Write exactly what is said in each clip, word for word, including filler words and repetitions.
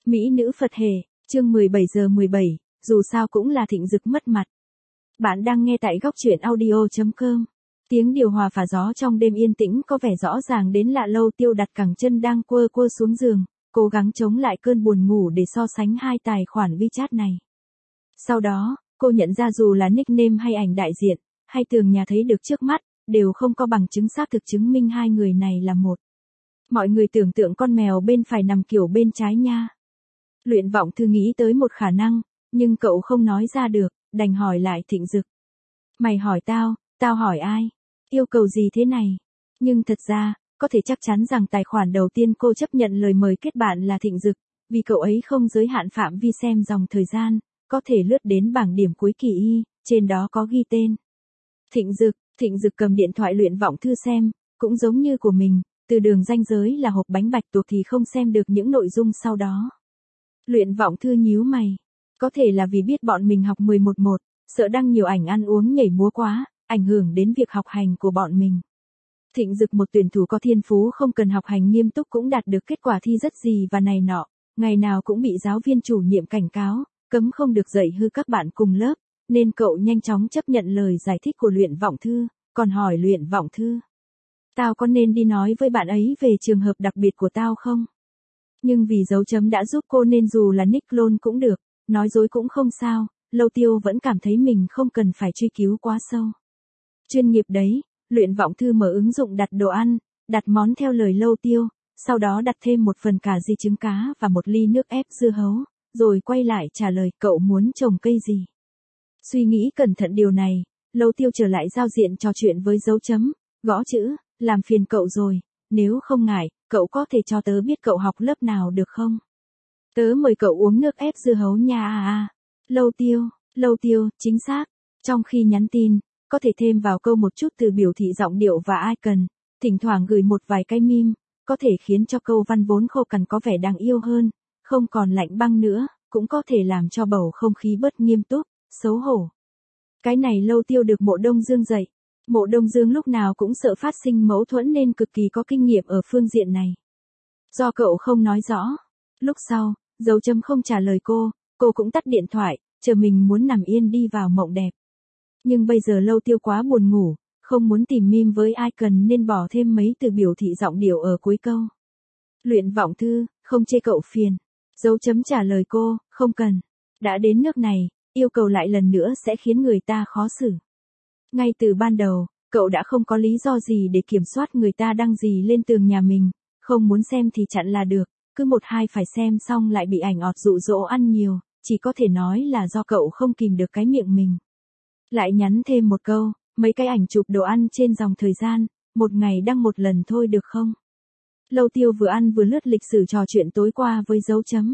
Mỹ nữ Phật hề, chương mười bảy giờ mười bảy, dù sao cũng là Thịnh Dực mất mặt. Bạn đang nghe tại góc truyện audio chấm com. Tiếng điều hòa phả gió trong đêm yên tĩnh có vẻ rõ ràng đến lạ. Lâu Tiêu đặt cẳng chân đang quơ quơ xuống giường, cố gắng chống lại cơn buồn ngủ để so sánh hai tài khoản WeChat này. Sau đó, cô nhận ra dù là nickname hay ảnh đại diện, hay tường nhà thấy được trước mắt, đều không có bằng chứng xác thực chứng minh hai người này là một. Mọi người tưởng tượng con mèo bên phải nằm kiểu bên trái nha. Luyện Vọng Thư nghĩ tới một khả năng, nhưng cậu không nói ra được, đành hỏi lại Thịnh Dực. Mày hỏi tao, tao hỏi ai? Yêu cầu gì thế này? Nhưng thật ra, có thể chắc chắn rằng tài khoản đầu tiên cô chấp nhận lời mời kết bạn là Thịnh Dực, vì cậu ấy không giới hạn phạm vi xem dòng thời gian, có thể lướt đến bảng điểm cuối kỳ y, trên đó có ghi tên. Thịnh Dực, Thịnh Dực cầm điện thoại Luyện Vọng Thư xem, cũng giống như của mình, từ đường ranh giới là hộp bánh bạch tuộc thì không xem được những nội dung sau đó. Luyện Vọng Thư nhíu mày. Có thể là vì biết bọn mình học mười một một, sợ đăng nhiều ảnh ăn uống nhảy múa quá, ảnh hưởng đến việc học hành của bọn mình. Thịnh Dực một tuyển thủ có thiên phú không cần học hành nghiêm túc cũng đạt được kết quả thi rất gì và này nọ, ngày nào cũng bị giáo viên chủ nhiệm cảnh cáo, cấm không được dạy hư các bạn cùng lớp, nên cậu nhanh chóng chấp nhận lời giải thích của Luyện Vọng Thư, còn hỏi Luyện Vọng Thư. Tao có nên đi nói với bạn ấy về trường hợp đặc biệt của tao không? Nhưng vì dấu chấm đã giúp cô nên dù là nick clone cũng được, nói dối cũng không sao, Lâu Tiêu vẫn cảm thấy mình không cần phải truy cứu quá sâu. Chuyên nghiệp đấy, Luyện Vọng Thư mở ứng dụng đặt đồ ăn, đặt món theo lời Lâu Tiêu, sau đó đặt thêm một phần cà ri trứng cá và một ly nước ép dưa hấu, rồi quay lại trả lời cậu muốn trồng cây gì. Suy nghĩ cẩn thận điều này, Lâu Tiêu trở lại giao diện trò chuyện với dấu chấm, gõ chữ, làm phiền cậu rồi, nếu không ngại, cậu có thể cho tớ biết cậu học lớp nào được không? Tớ mời cậu uống nước ép dưa hấu nha à à. Lâu Tiêu, Lâu Tiêu, chính xác. Trong khi nhắn tin, có thể thêm vào câu một chút từ biểu thị giọng điệu và icon, thỉnh thoảng gửi một vài cái meme, có thể khiến cho câu văn vốn khô cằn có vẻ đáng yêu hơn, không còn lạnh băng nữa, cũng có thể làm cho bầu không khí bớt nghiêm túc, xấu hổ. Cái này Lâu Tiêu được Mộ Đông Dương dạy. Mộ Đông Dương lúc nào cũng sợ phát sinh mâu thuẫn nên cực kỳ có kinh nghiệm ở phương diện này. Do cậu không nói rõ. Lúc sau, dấu chấm không trả lời cô, cô cũng tắt điện thoại, chờ mình muốn nằm yên đi vào mộng đẹp. Nhưng bây giờ Lâu Tiêu quá buồn ngủ, không muốn tìm meme với icon nên bỏ thêm mấy từ biểu thị giọng điệu ở cuối câu. Luyện Vọng Thư, không chê cậu phiền. Dấu chấm trả lời cô, không cần. Đã đến nước này, yêu cầu lại lần nữa sẽ khiến người ta khó xử. Ngay từ ban đầu, cậu đã không có lý do gì để kiểm soát người ta đăng gì lên tường nhà mình, không muốn xem thì chặn là được, cứ một hai phải xem xong lại bị ảnh ọt dụ dỗ ăn nhiều, chỉ có thể nói là do cậu không kìm được cái miệng mình. Lại nhắn thêm một câu, mấy cái ảnh chụp đồ ăn trên dòng thời gian, một ngày đăng một lần thôi được không? Lâu Tiêu vừa ăn vừa lướt lịch sử trò chuyện tối qua với dấu chấm.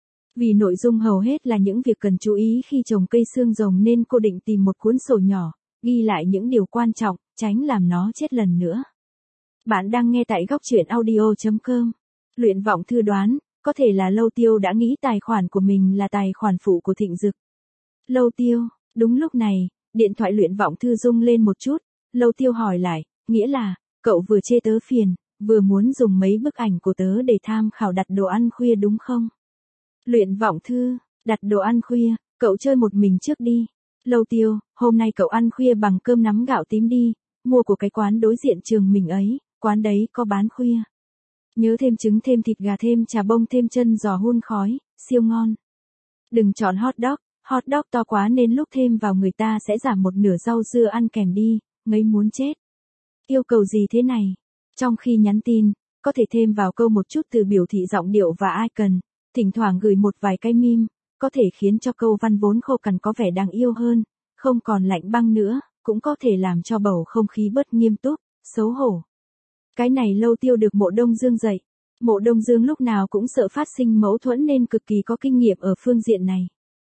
Vì nội dung hầu hết là những việc cần chú ý khi trồng cây xương rồng nên cô định tìm một cuốn sổ nhỏ, ghi lại những điều quan trọng, tránh làm nó chết lần nữa. Bạn đang nghe tại góc truyện audio chấm com. Luyện Vọng Thư đoán, có thể là Lâu Tiêu đã nghĩ tài khoản của mình là tài khoản phụ của Thịnh Dực. Lâu Tiêu, đúng lúc này, điện thoại Luyện Vọng Thư rung lên một chút, Lâu Tiêu hỏi lại, nghĩa là, cậu vừa chê tớ phiền, vừa muốn dùng mấy bức ảnh của tớ để tham khảo đặt đồ ăn khuya đúng không? Luyện Vọng Thư, đặt đồ ăn khuya, cậu chơi một mình trước đi. Lâu Tiêu, hôm nay cậu ăn khuya bằng cơm nắm gạo tím đi, mua của cái quán đối diện trường mình ấy, quán đấy có bán khuya. Nhớ thêm trứng thêm thịt gà thêm trà bông thêm chân giò hun khói, siêu ngon. Đừng chọn hot dog, hot dog to quá nên lúc thêm vào người ta sẽ giảm một nửa rau dưa ăn kèm đi, ngấy muốn chết. Yêu cầu gì thế này? Trong khi nhắn tin, có thể thêm vào câu một chút từ biểu thị giọng điệu và icon, thỉnh thoảng gửi một vài cái meme, có thể khiến cho câu văn vốn khô cằn có vẻ đáng yêu hơn, không còn lạnh băng nữa, cũng có thể làm cho bầu không khí bớt nghiêm túc, xấu hổ. Cái này Lâu Tiêu được Mộ Đông Dương dạy. Mộ Đông Dương lúc nào cũng sợ phát sinh mâu thuẫn nên cực kỳ có kinh nghiệm ở phương diện này.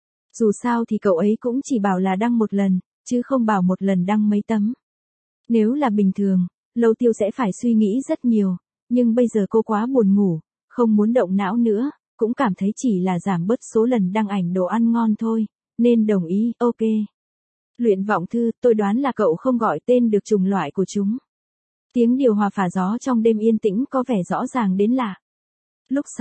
Dù sao thì cậu ấy cũng chỉ bảo là đăng một lần, chứ không bảo một lần đăng mấy tấm. Nếu là bình thường, Lâu Tiêu sẽ phải suy nghĩ rất nhiều, nhưng bây giờ cô quá buồn ngủ, không muốn động não nữa, cũng cảm thấy chỉ là giảm bớt số lần đăng ảnh đồ ăn ngon thôi, nên đồng ý, ok. Luyện Vọng Thư, tôi đoán là cậu không gọi tên được chủng loại của chúng. Tiếng điều hòa phả gió trong đêm yên tĩnh có vẻ rõ ràng đến lạ. Lúc sau,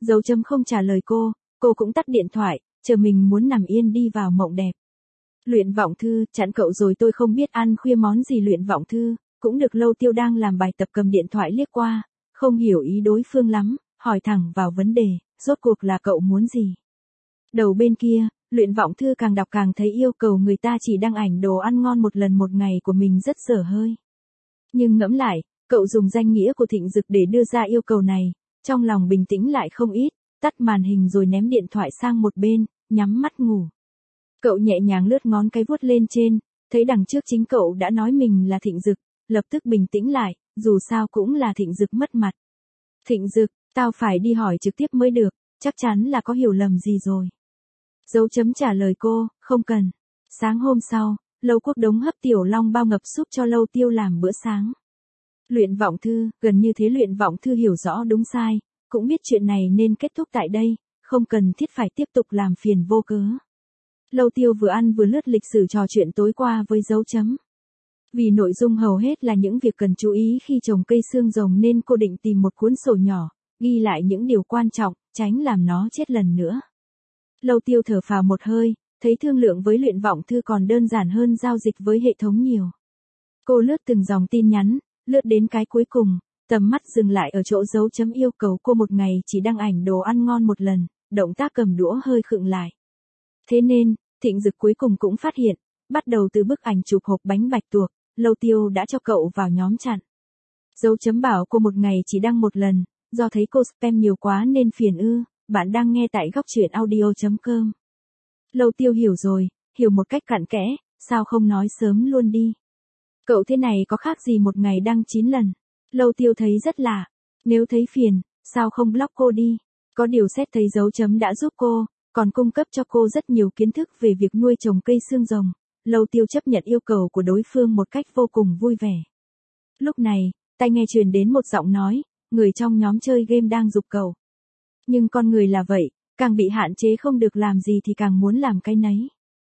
Dấu chấm không trả lời cô, cô cũng tắt điện thoại, chờ mình muốn nằm yên đi vào mộng đẹp. Luyện vọng thư, chặn cậu rồi tôi không biết ăn khuya món gì. Luyện vọng thư, cũng được. Lâu Tiêu đang làm bài tập cầm điện thoại liếc qua, không hiểu ý đối phương lắm, hỏi thẳng vào vấn đề, rốt cuộc là cậu muốn gì? Đầu bên kia, luyện vọng thư càng đọc càng thấy yêu cầu người ta chỉ đăng ảnh đồ ăn ngon một lần một ngày của mình rất dở hơi. Nhưng ngẫm lại, cậu dùng danh nghĩa của Thịnh Dực để đưa ra yêu cầu này, trong lòng bình tĩnh lại không ít, tắt màn hình rồi ném điện thoại sang một bên, nhắm mắt ngủ. Cậu nhẹ nhàng lướt ngón cái vuốt lên trên, thấy đằng trước chính cậu đã nói mình là Thịnh Dực, lập tức bình tĩnh lại, dù sao cũng là Thịnh Dực mất mặt. Thịnh Dực, tao phải đi hỏi trực tiếp mới được, chắc chắn là có hiểu lầm gì rồi. Dấu chấm trả lời cô, không cần. Sáng hôm sau, Lâu Quốc Đống hấp tiểu long bao ngập súp cho Lâu Tiêu làm bữa sáng. Luyện vọng thư, gần như thế. Luyện vọng thư hiểu rõ đúng sai, cũng biết chuyện này nên kết thúc tại đây, không cần thiết phải tiếp tục làm phiền vô cớ. Lâu Tiêu vừa ăn vừa lướt lịch sử trò chuyện tối qua với dấu chấm. Vì nội dung hầu hết là những việc cần chú ý khi trồng cây xương rồng nên cô định tìm một cuốn sổ nhỏ, ghi lại những điều quan trọng, tránh làm nó chết lần nữa. Lâu Tiêu thở phào một hơi, thấy thương lượng với luyện vọng thư còn đơn giản hơn giao dịch với hệ thống nhiều. Cô lướt từng dòng tin nhắn, lướt đến cái cuối cùng, tầm mắt dừng lại ở chỗ dấu chấm yêu cầu cô một ngày chỉ đăng ảnh đồ ăn ngon một lần, động tác cầm đũa hơi khựng lại. Thế nên, Thịnh Dực cuối cùng cũng phát hiện, bắt đầu từ bức ảnh chụp hộp bánh bạch tuộc, Lâu Tiêu đã cho cậu vào nhóm chặn. Dấu chấm bảo cô một ngày chỉ đăng một lần, do thấy cô spam nhiều quá nên phiền ư. Bạn đang nghe tại góc truyện audio chấm com. Lâu Tiêu hiểu rồi, hiểu một cách cặn kẽ, sao không nói sớm luôn đi. Cậu thế này có khác gì một ngày đăng chín lần. Lâu Tiêu thấy rất lạ, nếu thấy phiền, sao không block cô đi. Có điều xét thấy dấu chấm đã giúp cô, còn cung cấp cho cô rất nhiều kiến thức về việc nuôi trồng cây xương rồng. Lâu Tiêu chấp nhận yêu cầu của đối phương một cách vô cùng vui vẻ. Lúc này, tai nghe truyền đến một giọng nói, người trong nhóm chơi game đang giục cậu. Nhưng con người là vậy, càng bị hạn chế không được làm gì thì càng muốn làm cái nấy.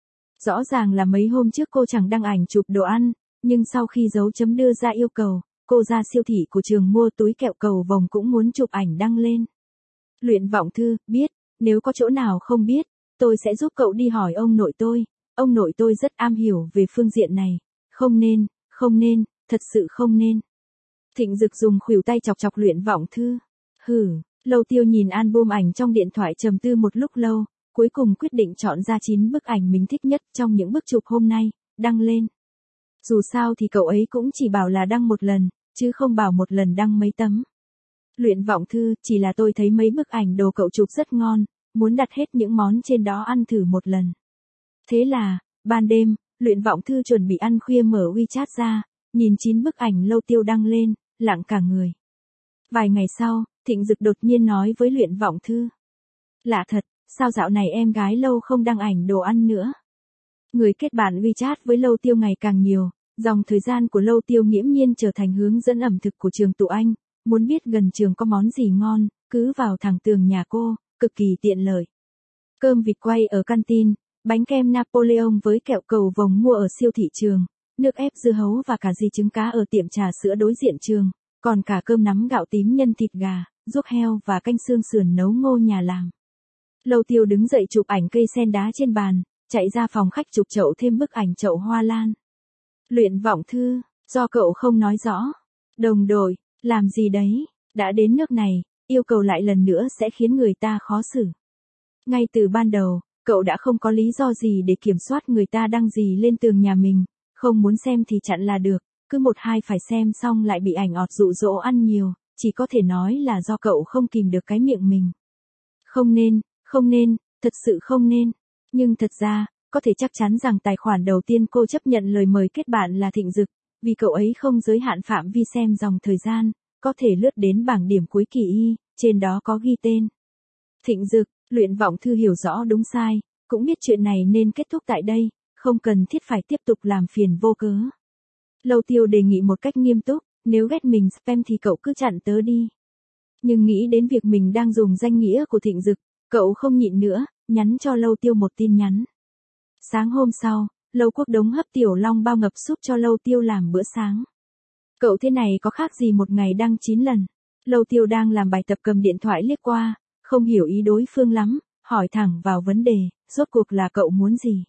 Rõ ràng là mấy hôm trước cô chẳng đăng ảnh chụp đồ ăn, nhưng sau khi dấu chấm đưa ra yêu cầu, cô ra siêu thị của trường mua túi kẹo cầu vồng cũng muốn chụp ảnh đăng lên. Luyện vọng thư, biết, nếu có chỗ nào không biết, tôi sẽ giúp cậu đi hỏi ông nội tôi, ông nội tôi rất am hiểu về phương diện này, không nên, không nên, thật sự không nên. Thịnh Dực dùng khuỷu tay chọc chọc luyện vọng thư. Hừ. Lâu Tiêu nhìn album ảnh trong điện thoại trầm tư một lúc lâu, cuối cùng quyết định chọn ra chín bức ảnh mình thích nhất trong những bức chụp hôm nay, đăng lên. Dù sao thì cậu ấy cũng chỉ bảo là đăng một lần, chứ không bảo một lần đăng mấy tấm. Luyện vọng thư, chỉ là tôi thấy mấy bức ảnh đồ cậu chụp rất ngon, muốn đặt hết những món trên đó ăn thử một lần. Thế là, ban đêm, luyện vọng thư chuẩn bị ăn khuya mở WeChat ra, nhìn chín bức ảnh Lâu Tiêu đăng lên, lặng cả người. Vài ngày sau, Thịnh Dực đột nhiên nói với luyện vọng thư. Lạ thật, sao dạo này em gái Lâu không đăng ảnh đồ ăn nữa? Người kết bạn WeChat với Lâu Tiêu ngày càng nhiều, dòng thời gian của Lâu Tiêu nghiễm nhiên trở thành hướng dẫn ẩm thực của trường tụi anh, muốn biết gần trường có món gì ngon, cứ vào thẳng tường nhà cô, cực kỳ tiện lợi. Cơm vịt quay ở canteen, bánh kem Napoleon với kẹo cầu vồng mua ở siêu thị trường, nước ép dưa hấu và cả di trứng cá ở tiệm trà sữa đối diện trường. Còn cả cơm nắm gạo tím nhân thịt gà, ruốc heo và canh xương sườn nấu ngô nhà làm. Lâu Tiêu đứng dậy chụp ảnh cây sen đá trên bàn, chạy ra phòng khách chụp chậu thêm bức ảnh chậu hoa lan. Luyện vọng thư, do cậu không nói rõ. Đồng đội, làm gì đấy, đã đến nước này, yêu cầu lại lần nữa sẽ khiến người ta khó xử. Ngay từ ban đầu, cậu đã không có lý do gì để kiểm soát người ta đăng gì lên tường nhà mình, không muốn xem thì chặn là được. Cứ một hai phải xem xong lại bị ảnh ọt dụ dỗ ăn nhiều, chỉ có thể nói là do cậu không kìm được cái miệng mình. Không nên, không nên, thật sự không nên. Nhưng thật ra, có thể chắc chắn rằng tài khoản đầu tiên cô chấp nhận lời mời kết bạn là Thịnh Dực, vì cậu ấy không giới hạn phạm vi xem dòng thời gian, có thể lướt đến bảng điểm cuối kỳ y, trên đó có ghi tên. Thịnh Dực, luyện vọng thư hiểu rõ đúng sai, cũng biết chuyện này nên kết thúc tại đây, không cần thiết phải tiếp tục làm phiền vô cớ. Lâu Tiêu đề nghị một cách nghiêm túc, nếu ghét mình spam thì cậu cứ chặn tớ đi. Nhưng nghĩ đến việc mình đang dùng danh nghĩa của Thịnh Dực, cậu không nhịn nữa, nhắn cho Lâu Tiêu một tin nhắn. Sáng hôm sau, Lâu Quốc Đống hấp tiểu long bao ngập súp cho Lâu Tiêu làm bữa sáng. Cậu thế này có khác gì một ngày đăng chín lần. Lâu Tiêu đang làm bài tập cầm điện thoại liếc qua, không hiểu ý đối phương lắm, hỏi thẳng vào vấn đề, rốt cuộc là cậu muốn gì?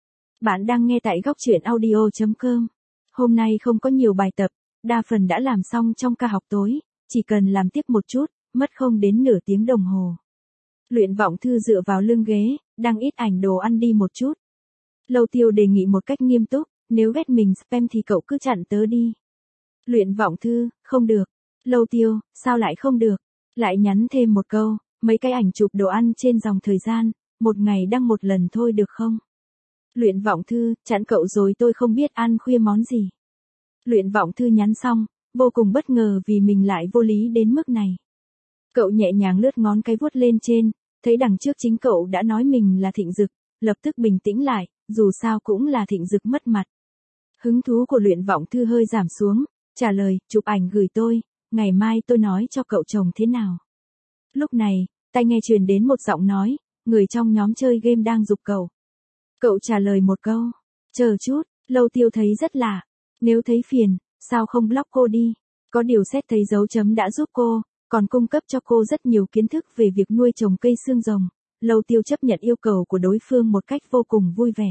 Bạn đang nghe tại góc chuyện audio chấm com. Hôm nay không có nhiều bài tập, đa phần đã làm xong trong ca học tối, chỉ cần làm tiếp một chút, mất không đến nửa tiếng đồng hồ. Luyện Vọng Thư dựa vào lưng ghế, đăng ít ảnh đồ ăn đi một chút. Lâu Tiêu đề nghị một cách nghiêm túc, nếu ghét mình spam thì cậu cứ chặn tớ đi. Luyện Vọng Thư, không được. Lâu Tiêu, sao lại không được? Lại nhắn thêm một câu, mấy cái ảnh chụp đồ ăn trên dòng thời gian, một ngày đăng một lần thôi được không? Luyện Vọng Thư, chặn cậu rồi tôi không biết ăn khuya món gì. Luyện Vọng Thư nhắn xong, vô cùng bất ngờ vì mình lại vô lý đến mức này. Cậu nhẹ nhàng lướt ngón cái vuốt lên trên, thấy đằng trước chính cậu đã nói mình là Thịnh Dực, lập tức bình tĩnh lại, dù sao cũng là Thịnh Dực mất mặt. Hứng thú của Luyện Vọng Thư hơi giảm xuống, trả lời, chụp ảnh gửi tôi, ngày mai tôi nói cho cậu chồng thế nào. Lúc này, tai nghe truyền đến một giọng nói, người trong nhóm chơi game đang giục cậu. Cậu trả lời một câu, chờ chút. Lâu Tiêu thấy rất lạ, nếu thấy phiền, sao không block cô đi, có điều xét thấy dấu chấm đã giúp cô, còn cung cấp cho cô rất nhiều kiến thức về việc nuôi trồng cây xương rồng. Lâu Tiêu chấp nhận yêu cầu của đối phương một cách vô cùng vui vẻ.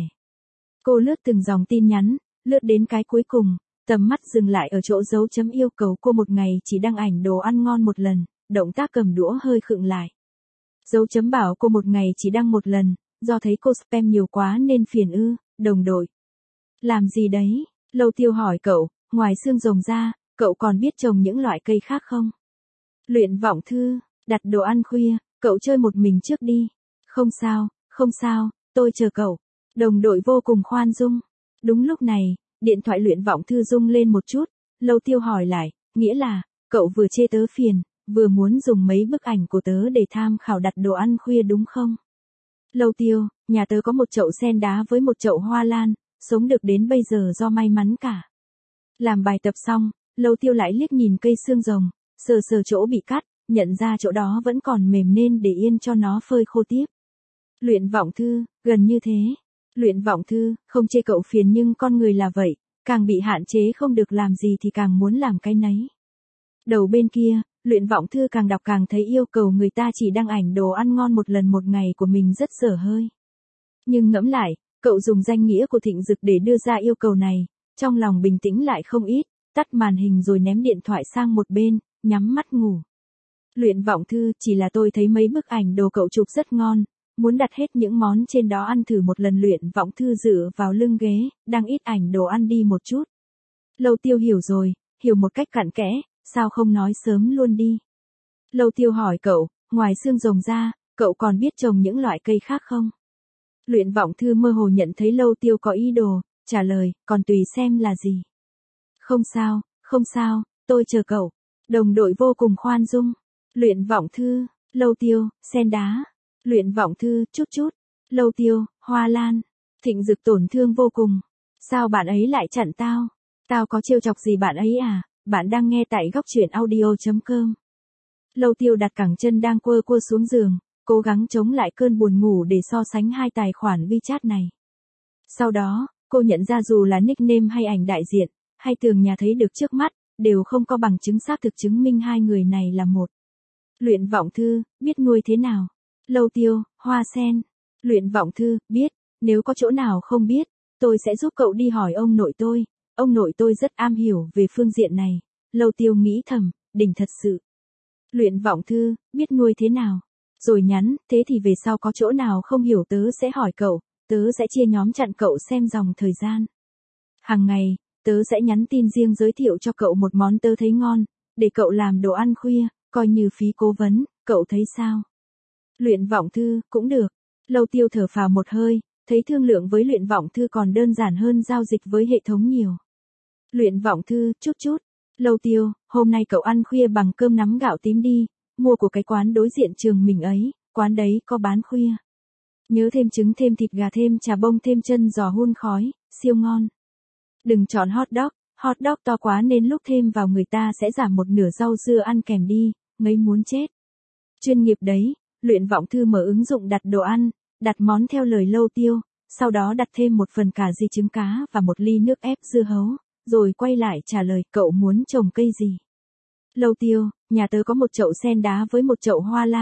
Cô lướt từng dòng tin nhắn, lướt đến cái cuối cùng, tầm mắt dừng lại ở chỗ dấu chấm yêu cầu cô một ngày chỉ đăng ảnh đồ ăn ngon một lần, động tác cầm đũa hơi khựng lại. Dấu chấm bảo cô một ngày chỉ đăng một lần, do thấy cô spam nhiều quá nên phiền ư, đồng đội. Làm gì đấy? Lâu Tiêu hỏi cậu, ngoài xương rồng ra, cậu còn biết trồng những loại cây khác không? Luyện Vọng Thư, đặt đồ ăn khuya, cậu chơi một mình trước đi. Không sao, không sao, tôi chờ cậu. Đồng đội vô cùng khoan dung. Đúng lúc này, điện thoại Luyện Vọng Thư rung lên một chút, Lâu Tiêu hỏi lại, nghĩa là, cậu vừa chê tớ phiền, vừa muốn dùng mấy bức ảnh của tớ để tham khảo đặt đồ ăn khuya đúng không? Lâu Tiêu, nhà tớ có một chậu sen đá với một chậu hoa lan, sống được đến bây giờ do may mắn cả. Làm bài tập xong, Lâu Tiêu lại liếc nhìn cây xương rồng, sờ sờ chỗ bị cắt, nhận ra chỗ đó vẫn còn mềm nên để yên cho nó phơi khô tiếp. Luyện Vọng Thư, gần như thế. Luyện Vọng Thư, không chê cậu phiền nhưng con người là vậy, càng bị hạn chế không được làm gì thì càng muốn làm cái nấy. Đầu bên kia, Luyện Vọng Thư càng đọc càng thấy yêu cầu người ta chỉ đăng ảnh đồ ăn ngon một lần một ngày của mình rất dở hơi. Nhưng ngẫm lại, cậu dùng danh nghĩa của Thịnh Dực để đưa ra yêu cầu này, trong lòng bình tĩnh lại không ít, tắt màn hình rồi ném điện thoại sang một bên, nhắm mắt ngủ. Luyện Vọng Thư, chỉ là tôi thấy mấy bức ảnh đồ cậu chụp rất ngon, muốn đặt hết những món trên đó ăn thử một lần. Luyện Vọng Thư dựa vào lưng ghế, đăng ít ảnh đồ ăn đi một chút. Lâu Tiêu hiểu rồi, hiểu một cách cặn kẽ, sao không nói sớm luôn đi. Lâu Tiêu hỏi cậu, ngoài xương rồng ra, cậu còn biết trồng những loại cây khác không? Luyện Vọng Thư mơ hồ nhận thấy Lâu Tiêu có ý đồ, trả lời, còn tùy xem là gì. Không sao, không sao, tôi chờ cậu. Đồng đội vô cùng khoan dung. Luyện Vọng Thư, Lâu Tiêu, sen đá. Luyện Vọng Thư, chút chút. Lâu Tiêu, hoa lan. Thịnh Dực tổn thương vô cùng. Sao bạn ấy lại chặn tao? Tao có trêu chọc gì bạn ấy à? Bạn đang nghe tại góc chuyện audio chấm com. Lâu Tiêu đặt cẳng chân đang quơ quơ xuống giường, cố gắng chống lại cơn buồn ngủ để so sánh hai tài khoản WeChat này. Sau đó, cô nhận ra dù là nickname hay ảnh đại diện, hay tường nhà thấy được trước mắt, đều không có bằng chứng xác thực chứng minh hai người này là một. Luyện Vọng Thư, biết nuôi thế nào? Lâu Tiêu, hoa sen. Luyện Vọng Thư, biết, nếu có chỗ nào không biết, tôi sẽ giúp cậu đi hỏi ông nội tôi, ông nội tôi rất am hiểu về phương diện này. Lâu Tiêu nghĩ thầm, đỉnh thật sự. Luyện Vọng Thư, biết nuôi thế nào? Rồi nhắn, thế thì về sau có chỗ nào không hiểu tớ sẽ hỏi cậu, tớ sẽ chia nhóm chặn cậu xem dòng thời gian. Hàng ngày, tớ sẽ nhắn tin riêng giới thiệu cho cậu một món tớ thấy ngon, để cậu làm đồ ăn khuya, coi như phí cố vấn, cậu thấy sao? Luyện Vọng Thư, cũng được. Lâu Tiêu thở phào một hơi, thấy thương lượng với Luyện Vọng Thư còn đơn giản hơn giao dịch với hệ thống nhiều. Luyện Vọng Thư, chút chút. Lâu Tiêu, hôm nay cậu ăn khuya bằng cơm nắm gạo tím đi, mua của cái quán đối diện trường mình ấy, quán đấy có bán khuya. Nhớ thêm trứng thêm thịt gà thêm trà bông thêm chân giò hun khói, siêu ngon. Đừng chọn hot dog, hot dog to quá nên lúc thêm vào người ta sẽ giảm một nửa rau dưa ăn kèm đi, ngấy muốn chết. Chuyên nghiệp đấy. Luyện Vọng Thư mở ứng dụng đặt đồ ăn, đặt món theo lời Lâu Tiêu, sau đó đặt thêm một phần cà ri trứng cá và một ly nước ép dưa hấu, rồi quay lại trả lời cậu muốn trồng cây gì. Lâu Tiêu, nhà tớ có một chậu sen đá với một chậu hoa lan,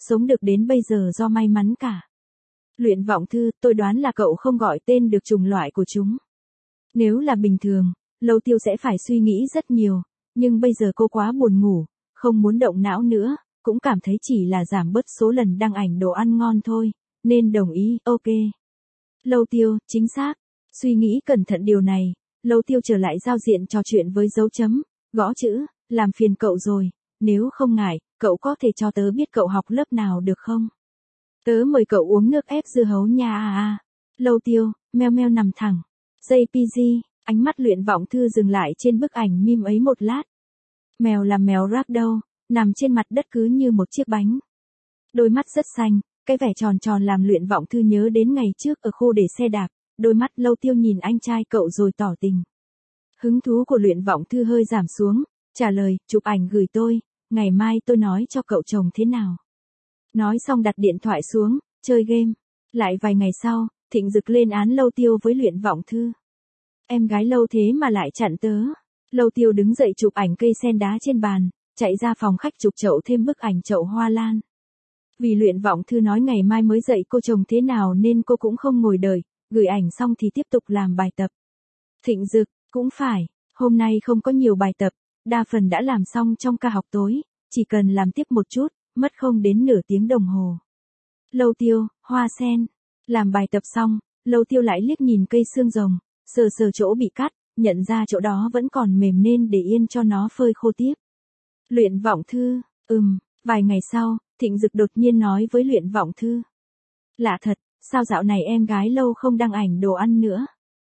sống được đến bây giờ do may mắn cả. Luyện vọng thư, tôi đoán là cậu không gọi tên được chủng loại của chúng. Nếu là bình thường, Lâu Tiêu sẽ phải suy nghĩ rất nhiều, nhưng bây giờ cô quá buồn ngủ, không muốn động não nữa, cũng cảm thấy chỉ là giảm bớt số lần đăng ảnh đồ ăn ngon thôi, nên đồng ý, ok. Lâu Tiêu, chính xác. Suy nghĩ cẩn thận điều này, Lâu Tiêu trở lại giao diện trò chuyện với dấu chấm, gõ chữ, làm phiền cậu rồi, nếu không ngại, cậu có thể cho tớ biết cậu học lớp nào được không? Tớ mời cậu uống nước ép dưa hấu nha à à. Lâu Tiêu, meo meo nằm thẳng. jê pê giê, ánh mắt luyện vọng thư dừng lại trên bức ảnh meme ấy một lát. Mèo là mèo ragdoll, nằm trên mặt đất cứ như một chiếc bánh. Đôi mắt rất xanh, cái vẻ tròn tròn làm luyện vọng thư nhớ đến ngày trước ở khu để xe đạp, đôi mắt Lâu Tiêu nhìn anh trai cậu rồi tỏ tình. Hứng thú của luyện vọng thư hơi giảm xuống, trả lời, chụp ảnh gửi tôi, ngày mai tôi nói cho cậu chồng thế nào. Nói xong đặt điện thoại xuống, chơi game. Lại vài ngày sau, Thịnh Dực lên án Lâu Tiêu với luyện vọng thư. Em gái Lâu thế mà lại chặn tớ. Lâu Tiêu đứng dậy chụp ảnh cây sen đá trên bàn, chạy ra phòng khách chụp chậu thêm bức ảnh chậu hoa lan. Vì luyện vọng thư nói ngày mai mới dạy cô chồng thế nào nên cô cũng không ngồi đợi, gửi ảnh xong thì tiếp tục làm bài tập. Thịnh Dực, cũng phải, hôm nay không có nhiều bài tập, đa phần đã làm xong trong ca học tối, chỉ cần làm tiếp một chút, mất không đến nửa tiếng đồng hồ. Lâu Tiêu, hoa sen. Làm bài tập xong, Lâu Tiêu lại liếc nhìn cây xương rồng, sờ sờ chỗ bị cắt, nhận ra chỗ đó vẫn còn mềm nên để yên cho nó phơi khô tiếp. Luyện vọng thư, ừm, vài ngày sau, Thịnh Dực đột nhiên nói với luyện vọng thư. Lạ thật, sao dạo này em gái Lâu không đăng ảnh đồ ăn nữa?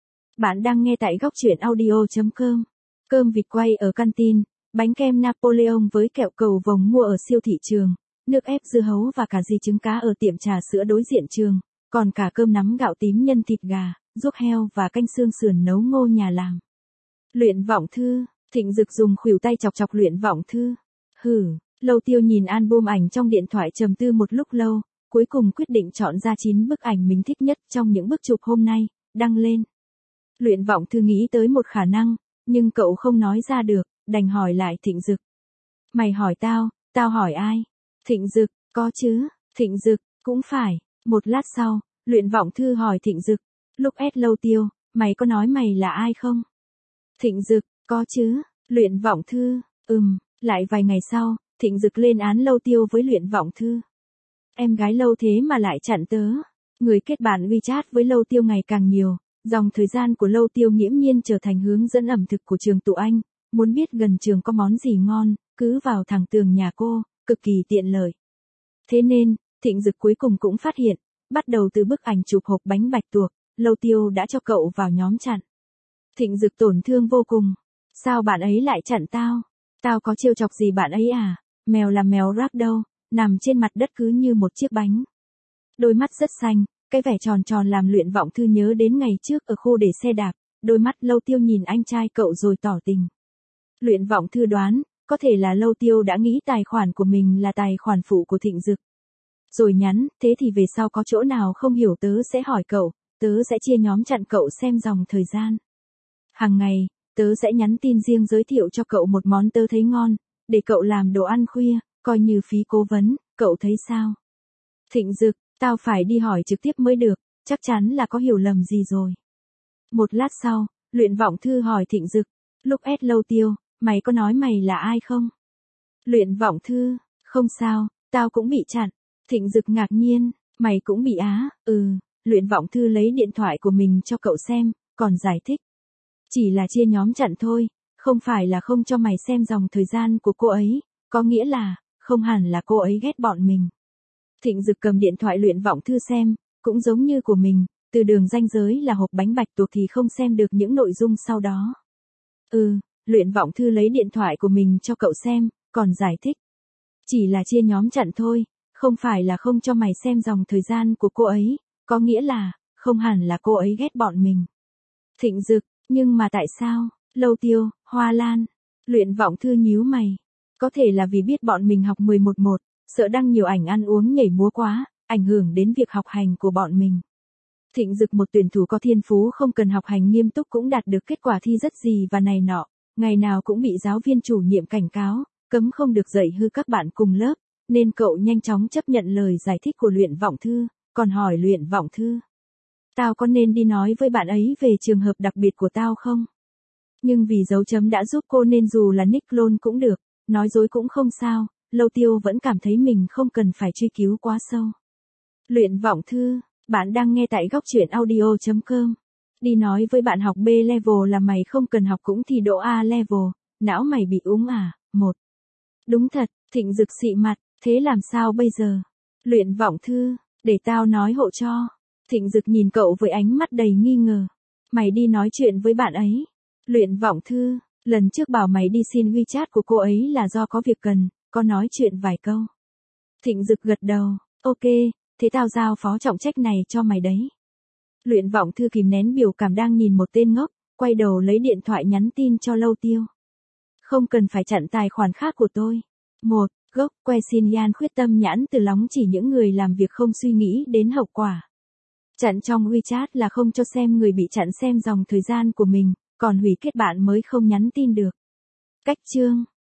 Bạn đang nghe tại góc truyện audio chấm com. Cơm vịt quay ở canteen, bánh kem Napoleon với kẹo cầu vồng mua ở siêu thị trường, nước ép dưa hấu và cả di trứng cá ở tiệm trà sữa đối diện trường, còn cả cơm nắm gạo tím nhân thịt gà, ruốc heo và canh xương sườn nấu ngô nhà làm. Luyện vọng thư, Thịnh Dực dùng khuỷu tay chọc chọc luyện vọng thư. Hừ, Lâu Tiêu nhìn album ảnh trong điện thoại trầm tư một lúc lâu, cuối cùng quyết định chọn ra chín bức ảnh mình thích nhất trong những bức chụp hôm nay, đăng lên. Luyện vọng thư nghĩ tới một khả năng, nhưng cậu không nói ra được, đành hỏi lại Thịnh Dực. Mày hỏi tao, tao hỏi ai? Thịnh Dực, có chứ, Thịnh Dực, cũng phải. Một lát sau, luyện vọng thư hỏi Thịnh Dực, lúc ép Lâu Tiêu, mày có nói mày là ai không? Thịnh Dực, có chứ, luyện vọng thư, ừm, lại vài ngày sau, Thịnh Dực lên án Lâu Tiêu với luyện vọng thư. Em gái Lâu thế mà lại chặn tớ. Người kết bạn WeChat với Lâu Tiêu ngày càng nhiều, dòng thời gian của Lâu Tiêu nghiễm nhiên trở thành hướng dẫn ẩm thực của trường tụi anh, muốn biết gần trường có món gì ngon, cứ vào thẳng tường nhà cô, cực kỳ tiện lợi. Thế nên, Thịnh Dực cuối cùng cũng phát hiện, bắt đầu từ bức ảnh chụp hộp bánh bạch tuộc, Lâu Tiêu đã cho cậu vào nhóm chặn. Thịnh Dực tổn thương vô cùng. Sao bạn ấy lại chặn tao? Tao có trêu chọc gì bạn ấy à? Mèo là mèo ragdoll, nằm trên mặt đất cứ như một chiếc bánh. Đôi mắt rất xanh, cái vẻ tròn tròn làm luyện vọng thư nhớ đến ngày trước ở khu để xe đạp, đôi mắt Lâu Tiêu nhìn anh trai cậu rồi tỏ tình. Luyện vọng thư đoán, có thể là Lâu Tiêu đã nghĩ tài khoản của mình là tài khoản phụ của Thịnh Dực. Rồi nhắn, thế thì về sau có chỗ nào không hiểu tớ sẽ hỏi cậu, tớ sẽ chia nhóm chặn cậu xem dòng thời gian. Hàng ngày, tớ sẽ nhắn tin riêng giới thiệu cho cậu một món tớ thấy ngon, để cậu làm đồ ăn khuya, coi như phí cố vấn, cậu thấy sao? Thịnh Dực, tao phải đi hỏi trực tiếp mới được, chắc chắn là có hiểu lầm gì rồi. Một lát sau, luyện vọng thư hỏi Thịnh Dực, lúc ép Lâu Tiêu, mày có nói mày là ai không? Luyện vọng thư, không sao, tao cũng bị chặn. Thịnh Dực ngạc nhiên, mày cũng bị á, ừ, luyện vọng thư lấy điện thoại của mình cho cậu xem, còn giải thích. Chỉ là chia nhóm chặn thôi, không phải là không cho mày xem dòng thời gian của cô ấy, có nghĩa là, không hẳn là cô ấy ghét bọn mình. Thịnh Dực cầm điện thoại luyện vọng thư xem, cũng giống như của mình, từ đường ranh giới là hộp bánh bạch tuộc thì không xem được những nội dung sau đó. Ừ, luyện vọng thư lấy điện thoại của mình cho cậu xem, còn giải thích. Chỉ là chia nhóm chặn thôi, không phải là không cho mày xem dòng thời gian của cô ấy, có nghĩa là, không hẳn là cô ấy ghét bọn mình. Thịnh Dực, nhưng mà tại sao? Lâu Tiêu, hoa lan. Luyện vọng thư nhíu mày. Có thể là vì biết bọn mình học mười một một, sợ đăng nhiều ảnh ăn uống nhảy múa quá, ảnh hưởng đến việc học hành của bọn mình. Thịnh Dực một tuyển thủ có thiên phú không cần học hành nghiêm túc cũng đạt được kết quả thi rất gì và này nọ, ngày nào cũng bị giáo viên chủ nhiệm cảnh cáo, cấm không được dạy hư các bạn cùng lớp, nên cậu nhanh chóng chấp nhận lời giải thích của Luyện Vọng Thư, còn hỏi Luyện Vọng Thư. Tao có nên đi nói với bạn ấy về trường hợp đặc biệt của tao không? Nhưng vì dấu chấm đã giúp cô nên dù là nick clone cũng được, nói dối cũng không sao, Lâu Tiêu vẫn cảm thấy mình không cần phải truy cứu quá sâu. Luyện Vọng Thư, bạn đang nghe tại góc truyện audio chấm com. Đi nói với bạn học B level là mày không cần học cũng thì độ A level, não mày bị úng à? Một. Đúng thật, Thịnh Dực xị mặt, thế làm sao bây giờ? Luyện Vọng Thư, để tao nói hộ cho. Thịnh Dực nhìn cậu với ánh mắt đầy nghi ngờ. Mày đi nói chuyện với bạn ấy. Luyện Vọng Thư, lần trước bảo mày đi xin WeChat của cô ấy là do có việc cần, có nói chuyện vài câu. Thịnh Dực gật đầu, ok, thế tao giao phó trọng trách này cho mày đấy. Luyện Vọng Thư kìm nén biểu cảm đang nhìn một tên ngốc, quay đầu lấy điện thoại nhắn tin cho Lâu Tiêu. Không cần phải chặn tài khoản khác của tôi. Một, gốc, que xin Yan khuyết tâm nhãn từ lóng chỉ những người làm việc không suy nghĩ đến hậu quả. Chặn trong WeChat là không cho xem người bị chặn xem dòng thời gian của mình, còn hủy kết bạn mới không nhắn tin được. Cách chương